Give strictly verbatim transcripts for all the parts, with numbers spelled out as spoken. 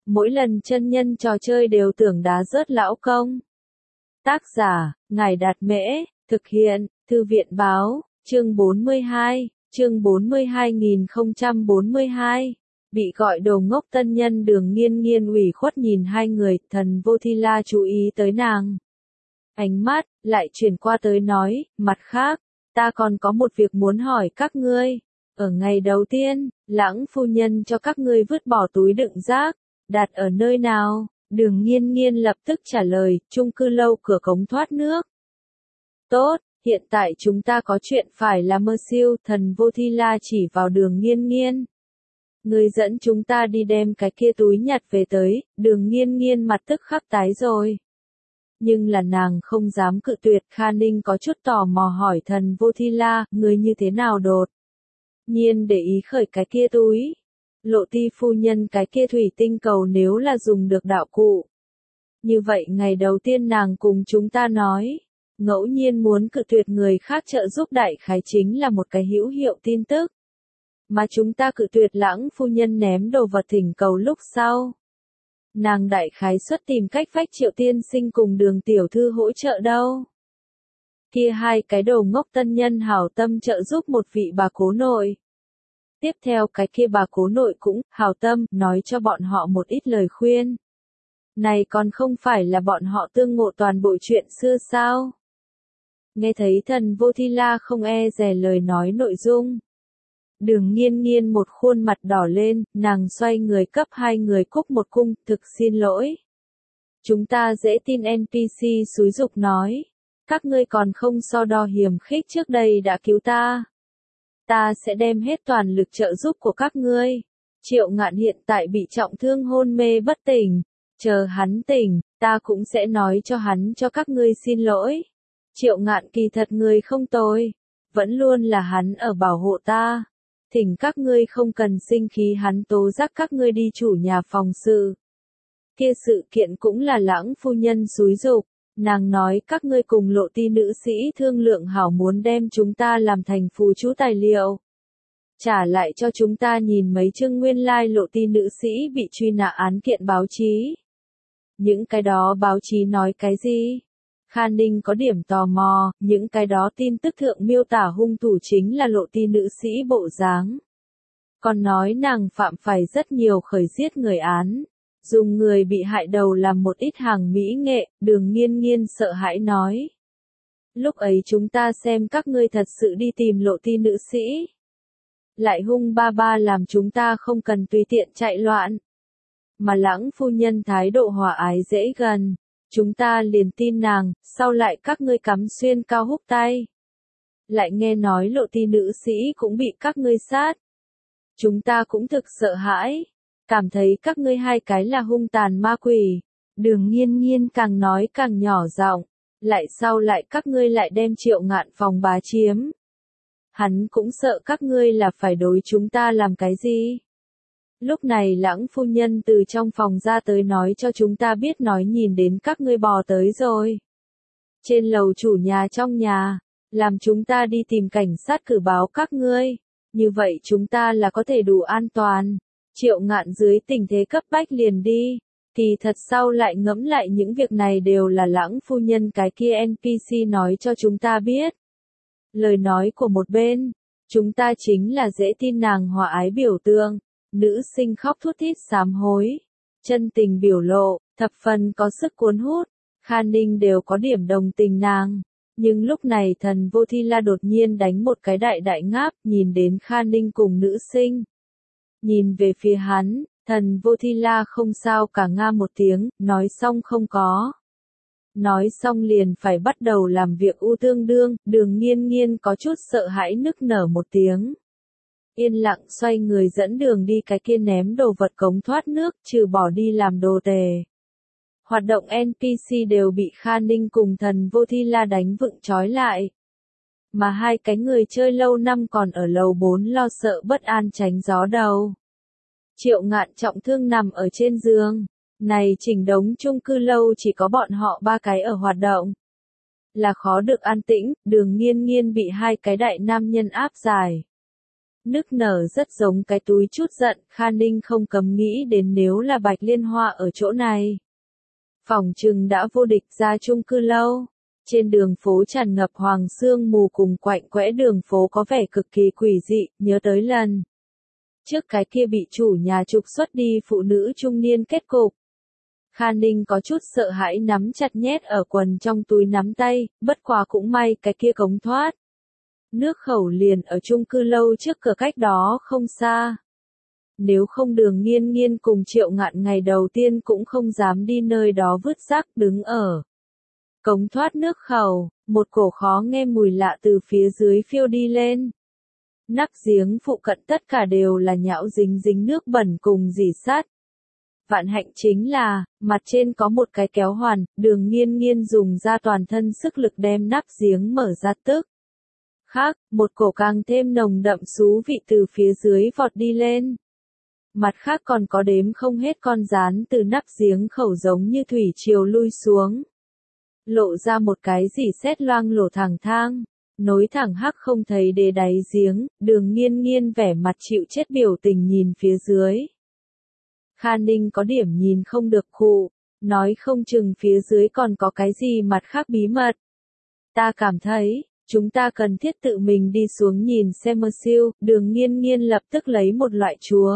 mỗi lần chân nhân trò chơi đều tưởng đá rớt lão công. Tác giả, Ngài Đạt Mễ, thực hiện, Thư viện Báo, chương bốn mươi hai, chương bốn mươi hai nghìn không trăm bốn mươi hai. Bị gọi đồ ngốc tân nhân Đường Nghiên Nghiên ủy khuất nhìn hai người, Thần Vô Thi La chú ý tới nàng. Ánh mắt, lại chuyển qua tới nói, mặt khác, ta còn có một việc muốn hỏi các ngươi. Ở ngày đầu tiên, Lãng phu nhân cho các ngươi vứt bỏ túi đựng rác, đặt ở nơi nào? Đường Nghiên Nghiên lập tức trả lời, chung cư lâu cửa cống thoát nước. Tốt, hiện tại chúng ta có chuyện phải làm mơ siêu, Thần Vô Thi La chỉ vào Đường Nghiên Nghiên. Người dẫn chúng ta đi đem cái kia túi nhặt về tới, Đường Nghiên Nghiên mặt tức khắc tái rồi. Nhưng là nàng không dám cự tuyệt, Kha Ninh có chút tò mò hỏi Thần Vô Thi La, người như thế nào đột nhiên để ý khởi cái kia túi. Lộ Ti phu nhân cái kia thủy tinh cầu nếu là dùng được đạo cụ. Như vậy ngày đầu tiên nàng cùng chúng ta nói, ngẫu nhiên muốn cự tuyệt người khác trợ giúp đại khái chính là một cái hữu hiệu tin tức. Mà chúng ta cự tuyệt Lãng phu nhân ném đồ vật thỉnh cầu lúc sau. Nàng đại khái xuất tìm cách phách Triệu tiên sinh cùng Đường tiểu thư hỗ trợ đâu. Kia hai cái đồ ngốc tân nhân hảo tâm trợ giúp một vị bà cố nội. Tiếp theo cái kia bà cố nội cũng hảo tâm nói cho bọn họ một ít lời khuyên. Này còn không phải là bọn họ tương ngộ toàn bộ chuyện xưa sao? Nghe thấy Thần Vô Thi La không e dè lời nói nội dung. Đường Nghiên Nghiên một khuôn mặt đỏ lên, nàng xoay người cấp hai người cúc một cung, thực xin lỗi. Chúng ta dễ tin en pê xê xúi dục nói. Các ngươi còn không so đo hiểm khích trước đây đã cứu ta. Ta sẽ đem hết toàn lực trợ giúp của các ngươi. Triệu Ngạn hiện tại bị trọng thương hôn mê bất tỉnh. Chờ hắn tỉnh, ta cũng sẽ nói cho hắn cho các ngươi xin lỗi. Triệu Ngạn kỳ thật người không tồi. Vẫn luôn là hắn ở bảo hộ ta. Thỉnh các ngươi không cần sinh khí hắn tố giác các ngươi đi chủ nhà phòng sự. Kia sự kiện cũng là Lãng phu nhân xúi dục. Nàng nói các ngươi cùng Lộ Ti nữ sĩ thương lượng hảo muốn đem chúng ta làm thành phù chú tài liệu. Trả lại cho chúng ta nhìn mấy chương nguyên lai like Lộ Ti nữ sĩ bị truy nã án kiện báo chí. Những cái đó báo chí nói cái gì? Kha Ninh có điểm tò mò, những cái đó tin tức thượng miêu tả hung thủ chính là Lộ Ti nữ sĩ bộ dáng. Còn nói nàng phạm phải rất nhiều khởi giết người án. Dùng người bị hại đầu làm một ít hàng mỹ nghệ, Đường Nghiên Nghiên sợ hãi nói. Lúc ấy chúng ta xem các ngươi thật sự đi tìm Lộ Ti nữ sĩ. Lại hung ba ba làm chúng ta không cần tùy tiện chạy loạn. Mà Lãng phu nhân thái độ hòa ái dễ gần. Chúng ta liền tin nàng, sau lại các ngươi cắm xuyên cao húc tay. Lại nghe nói Lộ Ti nữ sĩ cũng bị các ngươi sát. Chúng ta cũng thực sợ hãi. Cảm thấy các ngươi hai cái là hung tàn ma quỷ. Đường Nghiên Nghiên càng nói càng nhỏ giọng. Lại sau lại các ngươi lại đem Triệu Ngạn phòng bá chiếm. Hắn cũng sợ các ngươi là phải đối chúng ta làm cái gì. Lúc này Lãng phu nhân từ trong phòng ra tới nói cho chúng ta biết nói nhìn đến các ngươi bò tới rồi. Trên lầu chủ nhà trong nhà. Làm chúng ta đi tìm cảnh sát cử báo các ngươi. Như vậy chúng ta là có thể đủ an toàn. Triệu Ngạn dưới tình thế cấp bách liền đi, thì thật sau lại ngẫm lại những việc này đều là Lãng phu nhân cái kia en pê xê nói cho chúng ta biết. Lời nói của một bên, chúng ta chính là dễ tin nàng hòa ái biểu tượng, nữ sinh khóc thút thít sám hối, chân tình biểu lộ, thập phần có sức cuốn hút, Kha Ninh đều có điểm đồng tình nàng. Nhưng lúc này Thần Vô Thi La đột nhiên đánh một cái đại đại ngáp, nhìn đến Kha Ninh cùng nữ sinh. Nhìn về phía hắn, Thần Vô Thi La không sao cả nga một tiếng, nói xong không có. Nói xong liền phải bắt đầu làm việc u tương đương, Đường Nghiên Nghiên có chút sợ hãi nức nở một tiếng. Yên lặng xoay người dẫn đường đi cái kia ném đồ vật cống thoát nước, trừ bỏ đi làm đồ tề. Hoạt động en pê xê đều bị Kha Ninh cùng Thần Vô Thi La đánh vựng trói lại. Mà hai cái người chơi lâu năm còn ở lầu bốn lo sợ bất an tránh gió đầu. Triệu Ngạn trọng thương nằm ở trên giường. Này chỉnh đống chung cư lâu chỉ có bọn họ ba cái ở hoạt động. Là khó được an tĩnh, Đường Nghiên Nghiên bị hai cái đại nam nhân áp giải. Nức nở rất giống cái túi chút giận, Kha Ninh không cấm nghĩ đến nếu là Bạch Liên Hoa ở chỗ này. Phỏng chừng đã vô địch ra chung cư lâu. Trên đường phố tràn ngập hoàng sương mù cùng quạnh quẽ đường phố có vẻ cực kỳ quỷ dị, nhớ tới lần trước cái kia bị chủ nhà trục xuất đi phụ nữ trung niên kết cục. Kha Ninh có chút sợ hãi nắm chặt nhét ở quần trong túi nắm tay, bất quá cũng may cái kia cống thoát nước khẩu liền ở chung cư lâu trước cửa cách đó không xa. Nếu không Đường Nghiên Nghiên cùng Triệu Ngạn ngày đầu tiên cũng không dám đi nơi đó vứt rác, đứng ở cống thoát nước khẩu, một cổ khó nghe mùi lạ từ phía dưới phiêu đi lên. Nắp giếng phụ cận tất cả đều là nhão dính dính nước bẩn cùng rỉ sắt. Vạn hạnh chính là, mặt trên có một cái kéo hoàn, Đường Nghiên Nghiên dùng ra toàn thân sức lực đem nắp giếng mở ra tức. Khác, một cổ càng thêm nồng đậm xú vị từ phía dưới vọt đi lên. Mặt khác còn có đếm không hết con gián từ nắp giếng khẩu giống như thủy triều lui xuống. Lộ ra một cái rỉ sét loang lổ thẳng thang, nối thẳng hắc không thấy đế đáy giếng, Đường Nghiên Nghiên vẻ mặt chịu chết biểu tình nhìn phía dưới. Kha Ninh có điểm nhìn không được khụ, nói không chừng phía dưới còn có cái gì mặt khác bí mật. Ta cảm thấy, chúng ta cần thiết tự mình đi xuống nhìn xem mơ siêu, Đường Nghiên Nghiên lập tức lấy một loại chúa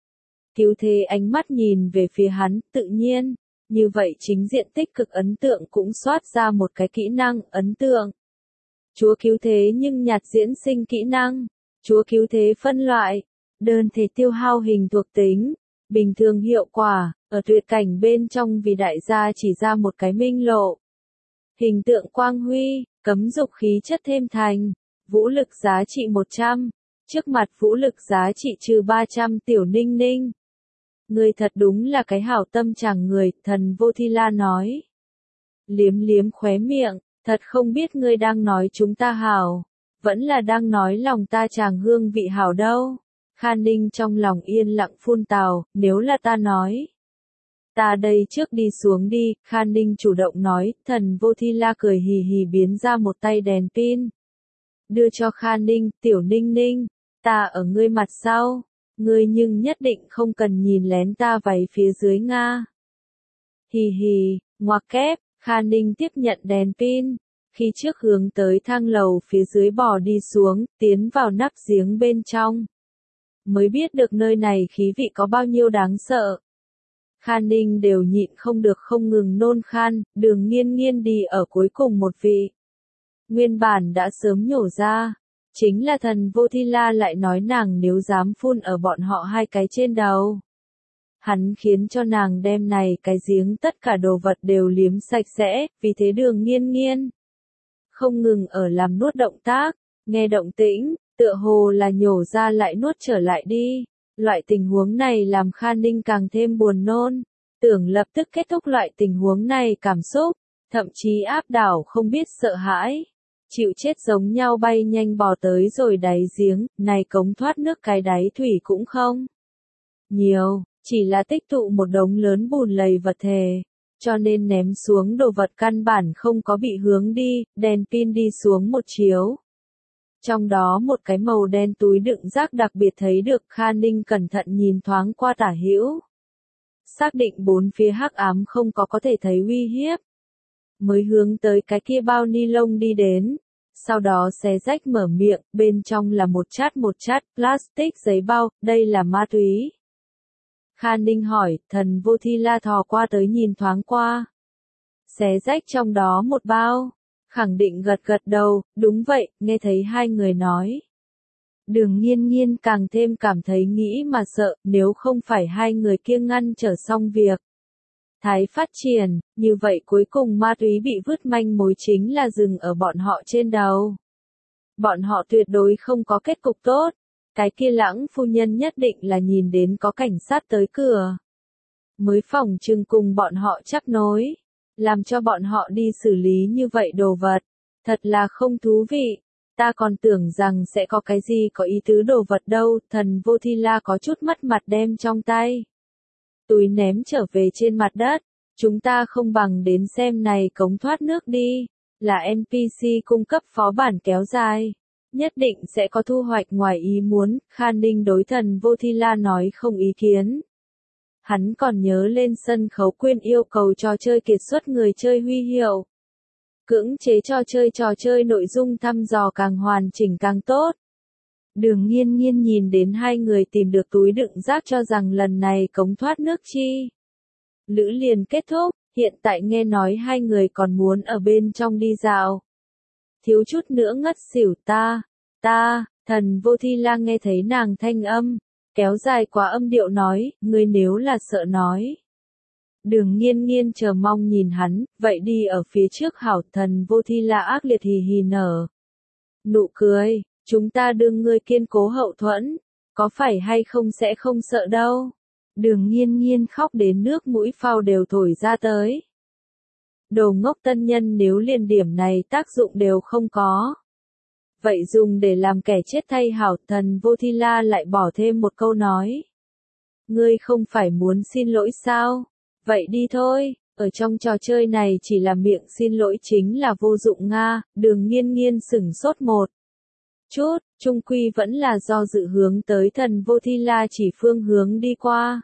cứu thế ánh mắt nhìn về phía hắn, tự nhiên, như vậy chính diện tích cực ấn tượng cũng soát ra một cái kỹ năng, ấn tượng. Chúa cứu thế nhưng nhạt diễn sinh kỹ năng, chúa cứu thế phân loại, đơn thể tiêu hao hình thuộc tính, bình thường hiệu quả, ở tuyệt cảnh bên trong vì đại gia chỉ ra một cái minh lộ. Hình tượng quang huy, cấm dục khí chất thêm thành, vũ lực giá trị một trăm, trước mặt vũ lực giá trị trừ ba trăm Tiểu Ninh Ninh. Người thật đúng là cái hảo tâm chàng người, Thần Vô Thi La nói. Liếm liếm khóe miệng, thật không biết ngươi đang nói chúng ta hảo, vẫn là đang nói lòng ta chàng hương vị hảo đâu. Kha Ninh trong lòng yên lặng phun tào, nếu là ta nói. Ta đây trước đi xuống đi, Kha Ninh chủ động nói, Thần Vô Thi La cười hì hì biến ra một tay đèn pin. Đưa cho Kha Ninh, Tiểu Ninh Ninh, ta ở ngươi mặt sau, ngươi nhưng nhất định không cần nhìn lén ta váy phía dưới Nga. Hì hì, ngoặc kép, Kha Ninh tiếp nhận đèn pin, khi trước hướng tới thang lầu phía dưới bò đi xuống, tiến vào nắp giếng bên trong. Mới biết được nơi này khí vị có bao nhiêu đáng sợ. Kha Ninh đều nhịn không được không ngừng nôn khan, Đường Nghiên Nghiên đi ở cuối cùng một vị. Nguyên bản đã sớm nhổ ra, chính là Thần Vô Thi La lại nói nàng nếu dám phun ở bọn họ hai cái trên đầu. Hắn khiến cho nàng đem này cái giếng tất cả đồ vật đều liếm sạch sẽ, vì thế Đường Nghiên Nghiên không ngừng ở làm nuốt động tác, nghe động tĩnh, tựa hồ là nhổ ra lại nuốt trở lại đi. Loại tình huống này làm Kha Ninh càng thêm buồn nôn, tưởng lập tức kết thúc loại tình huống này cảm xúc, thậm chí áp đảo không biết sợ hãi. Chịu chết giống nhau bay nhanh bò tới rồi đáy giếng, này cống thoát nước cái đáy thủy cũng không nhiều, chỉ là tích tụ một đống lớn bùn lầy vật thể, cho nên ném xuống đồ vật căn bản không có bị hướng đi, đèn pin đi xuống một chiếu. Trong đó một cái màu đen túi đựng rác đặc biệt thấy được, Kha Ninh cẩn thận nhìn thoáng qua tả hữu. Xác định bốn phía hắc ám không có có thể thấy uy hiếp. Mới hướng tới cái kia bao ni lông đi đến. Sau đó xé rách mở miệng, bên trong là một chát một chát plastic giấy bao, đây là ma túy. Kha Ninh hỏi, Thần Vô Thi La thò qua tới nhìn thoáng qua. Xé rách trong đó một bao. Khẳng định gật gật đầu, đúng vậy, nghe thấy hai người nói. Đường Nghiên Nghiên càng thêm cảm thấy nghĩ mà sợ, nếu không phải hai người kia ngăn trở xong việc. Thái phát triển, như vậy cuối cùng ma túy bị vứt manh mối chính là dừng ở bọn họ trên đầu. Bọn họ tuyệt đối không có kết cục tốt, cái kia Lãng phu nhân nhất định là nhìn đến có cảnh sát tới cửa. Mới phòng trừng cùng bọn họ chấp nối. Làm cho bọn họ đi xử lý như vậy đồ vật, thật là không thú vị, ta còn tưởng rằng sẽ có cái gì có ý tứ đồ vật đâu, Thần Vô Thi La có chút mất mặt đem trong tay. Túi ném trở về trên mặt đất, chúng ta không bằng đến xem này cống thoát nước đi, là en pê xê cung cấp phó bản kéo dài. Nhất định sẽ có thu hoạch ngoài ý muốn, Kha Ninh đối Thần Vô Thi La nói không ý kiến. Hắn còn nhớ lên sân khấu quyên yêu cầu trò chơi kiệt xuất người chơi huy hiệu. Cưỡng chế trò chơi trò chơi nội dung thăm dò càng hoàn chỉnh càng tốt. Đường Nghiên Nghiên nhìn đến hai người tìm được túi đựng rác cho rằng lần này cống thoát nước chi lữ liền kết thúc, hiện tại nghe nói hai người còn muốn ở bên trong đi dạo. Thiếu chút nữa ngất xỉu ta, ta, Thần Vô Thi La nghe thấy nàng thanh âm, kéo dài quá âm điệu nói, ngươi nếu là sợ nói. Đường Nghiên Nghiên chờ mong nhìn hắn, vậy đi ở phía trước hảo. Thần Vô Thi La ác liệt hì hì nở nụ cười, chúng ta đương ngươi kiên cố hậu thuẫn, có phải hay không sẽ không sợ đâu. Đường Nghiên Nghiên khóc đến nước mũi phao đều thổi ra tới. Đồ ngốc tân nhân nếu liền điểm này tác dụng đều không có. Vậy dùng để làm kẻ chết thay hảo. Thần Vô Thi La lại bỏ thêm một câu nói. Ngươi không phải muốn xin lỗi sao? Vậy đi thôi, ở trong trò chơi này chỉ là miệng xin lỗi chính là vô dụng Nga. Đường Nghiên Nghiên sửng sốt một chút, trung quy vẫn là do dự hướng tới Thần Vô Thi La chỉ phương hướng đi qua.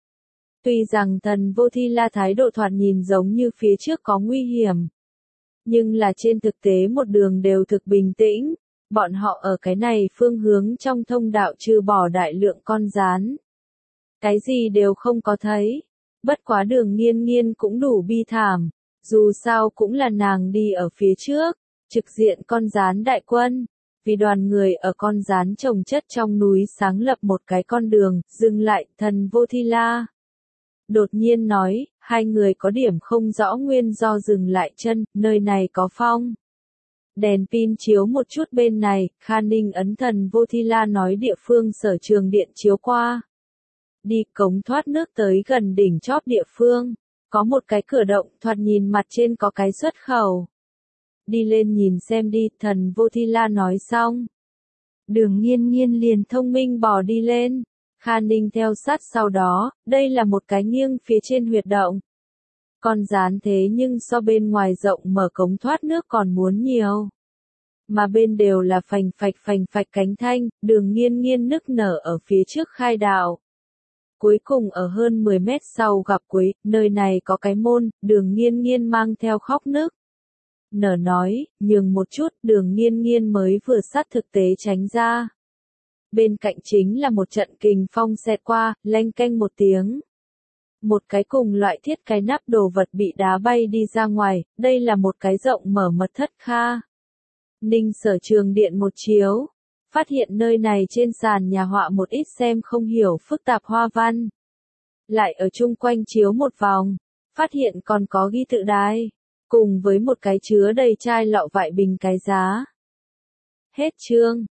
Tuy rằng Thần Vô Thi La thái độ thoạt nhìn giống như phía trước có nguy hiểm, nhưng là trên thực tế một đường đều thực bình tĩnh, bọn họ ở cái này phương hướng trong thông đạo trừ bỏ đại lượng con gián. Cái gì đều không có thấy, bất quá Đường Nghiên Nghiên cũng đủ bi thảm, dù sao cũng là nàng đi ở phía trước, trực diện con gián đại quân. Vì đoàn người ở con gián trồng chất trong núi sáng lập một cái con đường, dừng lại. Thần Vô Thi La đột nhiên nói, hai người có điểm không rõ nguyên do dừng lại chân, nơi này có phong. Đèn pin chiếu một chút bên này, Kha Ninh ấn Thần Vô Thi La nói địa phương sở trường điện chiếu qua. Đi cống thoát nước tới gần đỉnh chóp địa phương, có một cái cửa động, thoạt nhìn mặt trên có cái xuất khẩu. Đi lên nhìn xem đi. Thần Vô Thi La nói xong. Đường Nghiên Nghiên liền thông minh bò đi lên. Kha Ninh theo sát sau đó, đây là một cái nghiêng phía trên huyệt động. Con gián thế nhưng so bên ngoài rộng mở cống thoát nước còn muốn nhiều. Mà bên đều là phành phạch phành phạch cánh thanh, Đường Nghiên Nghiên nức nở ở phía trước khai đạo. Cuối cùng ở hơn mười mét sau gặp cuối, nơi này có cái môn, Đường Nghiên Nghiên mang theo khóc nức nở nói, nhường một chút. Đường Nghiên Nghiên mới vừa sát thực tế tránh ra. Bên cạnh chính là một trận kình phong xẹt qua, leng keng một tiếng. Một cái cùng loại thiết cái nắp đồ vật bị đá bay đi ra ngoài, đây là một cái rộng mở mật thất. Kha Ninh sở trường điện một chiếu, phát hiện nơi này trên sàn nhà họa một ít xem không hiểu phức tạp hoa văn. Lại ở chung quanh chiếu một vòng, phát hiện còn có ghi tự đài, cùng với một cái chứa đầy chai lọ vại bình cái giá. Hết chương.